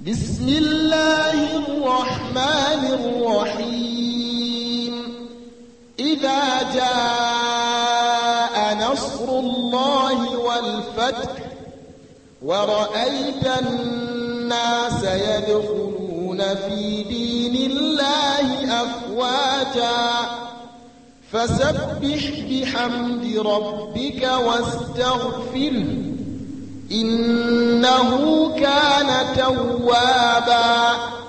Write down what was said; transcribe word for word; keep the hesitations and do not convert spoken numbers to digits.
بسم الله الرحمن الرحيم إذا جاء نصر الله والفتح ورأيت الناس يدخلون في دين الله أفواجا فسبح بحمد ربك واستغفره إنه كان توابا